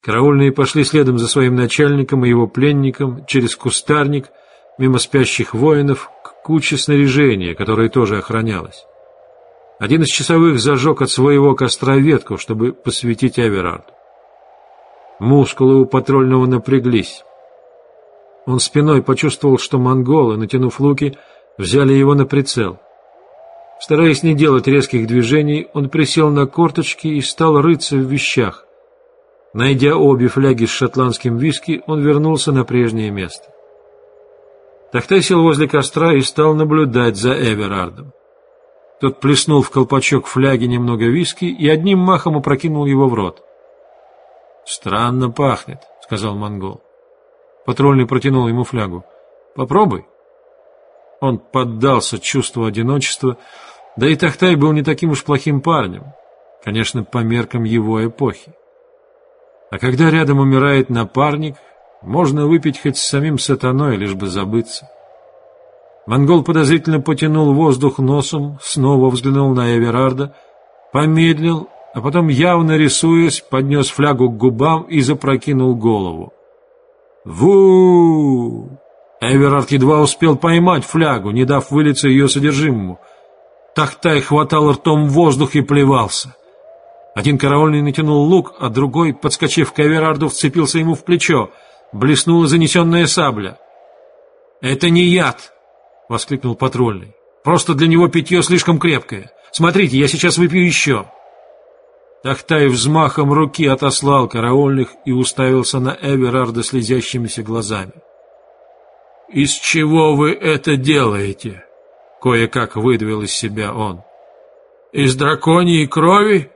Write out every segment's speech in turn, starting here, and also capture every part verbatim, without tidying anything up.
Караульные пошли следом за своим начальником и его пленником через кустарник, мимо спящих воинов, к куче снаряжения, которое тоже охранялось. Один из часовых зажег от своего костра ветку, чтобы посветить Эверарду. Мускулы у патрульного напряглись. Он спиной почувствовал, что монголы, натянув луки, взяли его на прицел. Стараясь не делать резких движений, он присел на корточки и стал рыться в вещах. Найдя обе фляги с шотландским виски, он вернулся на прежнее место. Тахтай сел возле костра и стал наблюдать за Эверардом. Тот плеснул в колпачок фляги немного виски и одним махом опрокинул его в рот. «Странно пахнет», — сказал монгол. Патрульный протянул ему флягу. «Попробуй». Он поддался чувству одиночества, да и Тахтай был не таким уж плохим парнем, конечно, по меркам его эпохи. А когда рядом умирает напарник, можно выпить хоть с самим сатаной, лишь бы забыться. Монгол подозрительно потянул воздух носом, снова взглянул на Эверарда, помедлил, а потом, явно рисуясь, поднес флягу к губам и запрокинул голову. «Ву!» Эверард едва успел поймать флягу, не дав вылиться ее содержимому. Тахтай хватал ртом воздух и плевался. Один караульный натянул лук, а другой, подскочив к Эверарду, вцепился ему в плечо. Блеснула занесенная сабля. «Это не яд!» — воскликнул патрульный. «Просто для него питье слишком крепкое. Смотрите, я сейчас выпью еще». Тахтай взмахом руки отослал караульных и уставился на Эверарда слезящимися глазами. «Из чего вы это делаете?» — кое-как выдавил из себя он. «Из драконьей крови?»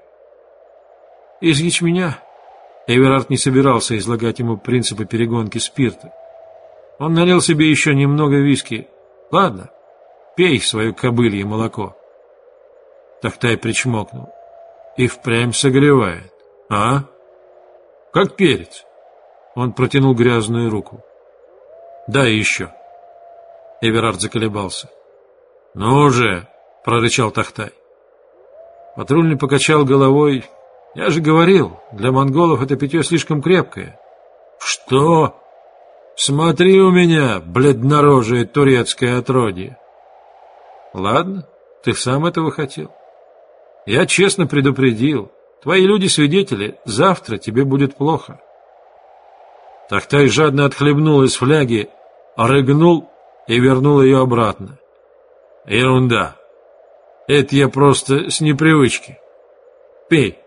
«Из ячменя». Эверард не собирался излагать ему принципы перегонки спирта. Он налил себе еще немного виски. «Ладно, пей свое кобылье молоко». Тахтай причмокнул. «И впрямь согревает, а? Как перец». Он протянул грязную руку. «Дай еще». Эверард заколебался. «Ну же!» — прорычал Тахтай. Патрульный покачал головой. «Я же говорил, для монголов это питье слишком крепкое». «Что? Смотри у меня, бледнорожее турецкое отродье». «Ладно, ты сам этого хотел. Я честно предупредил. Твои люди-свидетели, завтра тебе будет плохо». Тахтай жадно отхлебнул из фляги, рыгнул и вернул ее обратно. «Ерунда. Это я просто с непривычки. Пей».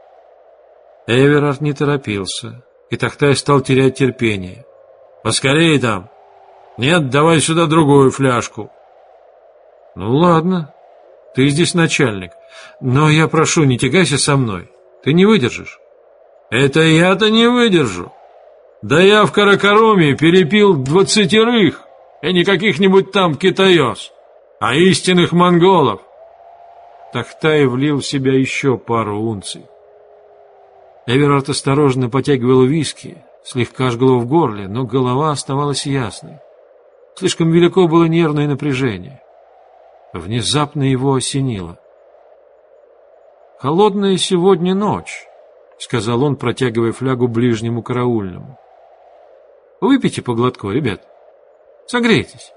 Эверард не торопился, и Тахтай стал терять терпение. «Поскорее там! Нет, давай сюда другую фляжку». «Ну ладно, ты здесь начальник, но я прошу, не тягайся со мной, ты не выдержишь». «Это я-то не выдержу. Да я в Каракаруме перепил двадцатерых, и не каких-нибудь там китаёс, а истинных монголов». Тахтай влил в себя еще пару унций. Эверард осторожно потягивал виски, слегка жгло в горле, но голова оставалась ясной. Слишком велико было нервное напряжение. Внезапно его осенило. «Холодная сегодня ночь», — сказал он, протягивая флягу ближнему караульному. «Выпейте по глотку, ребят. Согрейтесь».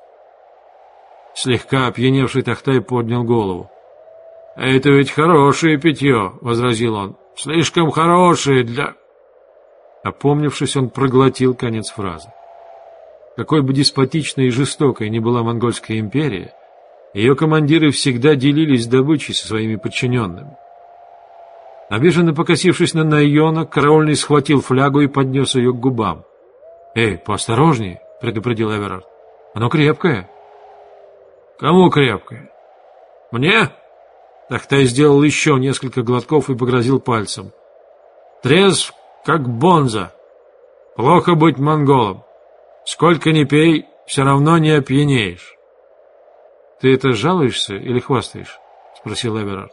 Слегка опьяневший Тахтай поднял голову. «Это ведь хорошее питье», — возразил он. «Слишком хорошее для...» Опомнившись, он проглотил конец фразы. Какой бы деспотичной и жестокой ни была Монгольская империя, ее командиры всегда делились добычей со своими подчиненными. Обиженно покосившись на Найона, караульный схватил флягу и поднес ее к губам. «Эй, поосторожней», — предупредил Эверард. «Оно крепкое». «Кому крепкое? Мне?» Тахтай сделал еще несколько глотков и погрозил пальцем. «Трезв, как бонза. Плохо быть монголом. Сколько ни пей, все равно не опьянеешь». «Ты это жалуешься или хвастаешь?» — спросил Эверард.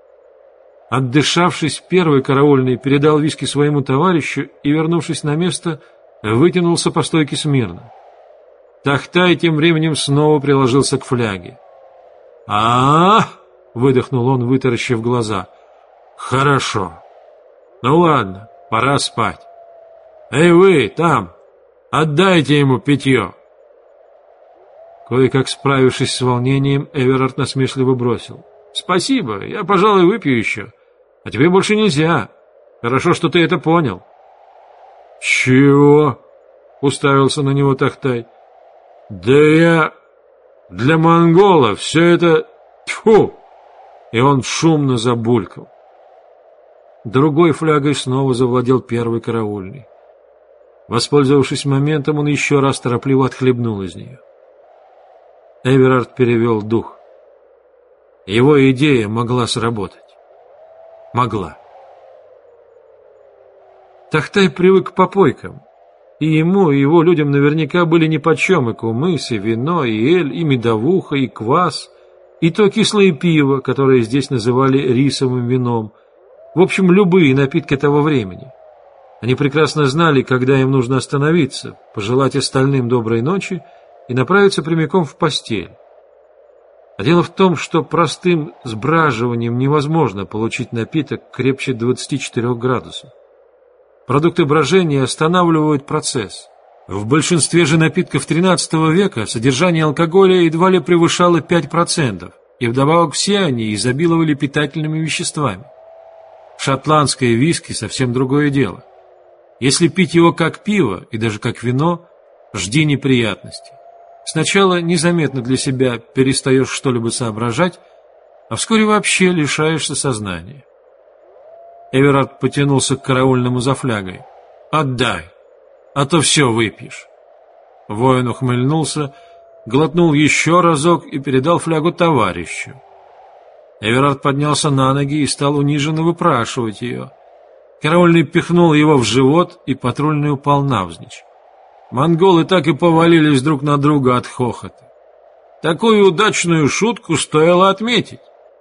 Отдышавшись, первый караульный передал виски своему товарищу и, вернувшись на место, вытянулся по стойке смирно. Тахтай тем временем снова приложился к фляге. «А-а-а!» — выдохнул он, вытаращив глаза. «Хорошо. Ну ладно, пора спать. «Эй вы, там! Отдайте ему питье!» Кое-как справившись с волнением, Эверард насмешливо бросил: «Спасибо, я, пожалуй, выпью еще. А тебе больше нельзя. Хорошо, что ты это понял». «Чего?» — уставился на него Тахтай. «Да я... Для монгола все это... Тьфу!» И он шумно забулькал. Другой флягой снова завладел первый караульный. Воспользовавшись моментом, он еще раз торопливо отхлебнул из нее. Эверард перевел дух. Его идея могла сработать. Могла. Тахтай привык к попойкам. И ему, и его людям наверняка были нипочем и кумыс, и вино, и эль, и медовуха, и квас, и то кислое пиво, которое здесь называли рисовым вином. В общем, любые напитки того времени. Они прекрасно знали, когда им нужно остановиться, пожелать остальным доброй ночи и направиться прямиком в постель. А дело в том, что простым сбраживанием невозможно получить напиток крепче двадцати четырёх градусов. Продукты брожения останавливают процесс. В большинстве же напитков тринадцатого века содержание алкоголя едва ли превышало пять процентов, и вдобавок все они изобиловали питательными веществами. Шотландское виски совсем другое дело. Если пить его как пиво и даже как вино, жди неприятностей. Сначала незаметно для себя перестаешь что-либо соображать, а вскоре вообще лишаешься сознания. Эверард потянулся к караульному за флягой. «Отдай, а то все выпьешь». Воин ухмыльнулся, глотнул еще разок и передал флягу товарищу. Эверард поднялся на ноги и стал униженно выпрашивать ее. Караульный пихнул его в живот, и патрульный упал навзничь. Монголы так и повалились друг на друга от хохота. Такую удачную шутку стоило отметить.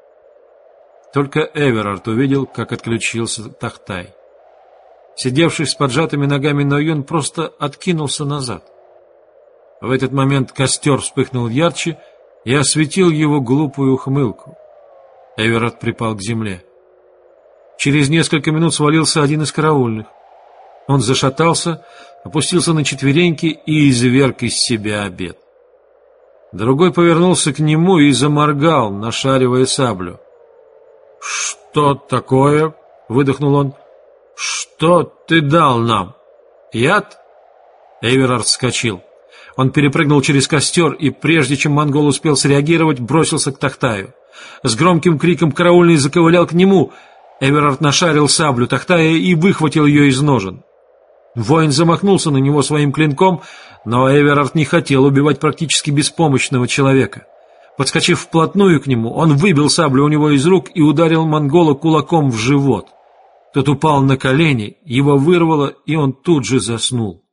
Только Эверард увидел, как отключился Тахтай. Сидевший с поджатыми ногами Нойон просто откинулся назад. В этот момент костер вспыхнул ярче и осветил его глупую ухмылку. Эверард припал к земле. Через несколько минут свалился один из караульных. Он зашатался, опустился на четвереньки и изверг из себя обед. Другой повернулся к нему и заморгал, нашаривая саблю. «Что такое?» — выдохнул он. «Что ты дал нам? Яд?» Эверард вскочил. Он перепрыгнул через костер и, прежде чем монгол успел среагировать, бросился к Тахтаю. С громким криком караульный заковылял к нему. Эверард нашарил саблю Тахтая и выхватил ее из ножен. Воин замахнулся на него своим клинком, но Эверард не хотел убивать практически беспомощного человека. Подскочив вплотную к нему, он выбил саблю у него из рук и ударил монгола кулаком в живот. Тот упал на колени, его вырвало, и он тут же заснул.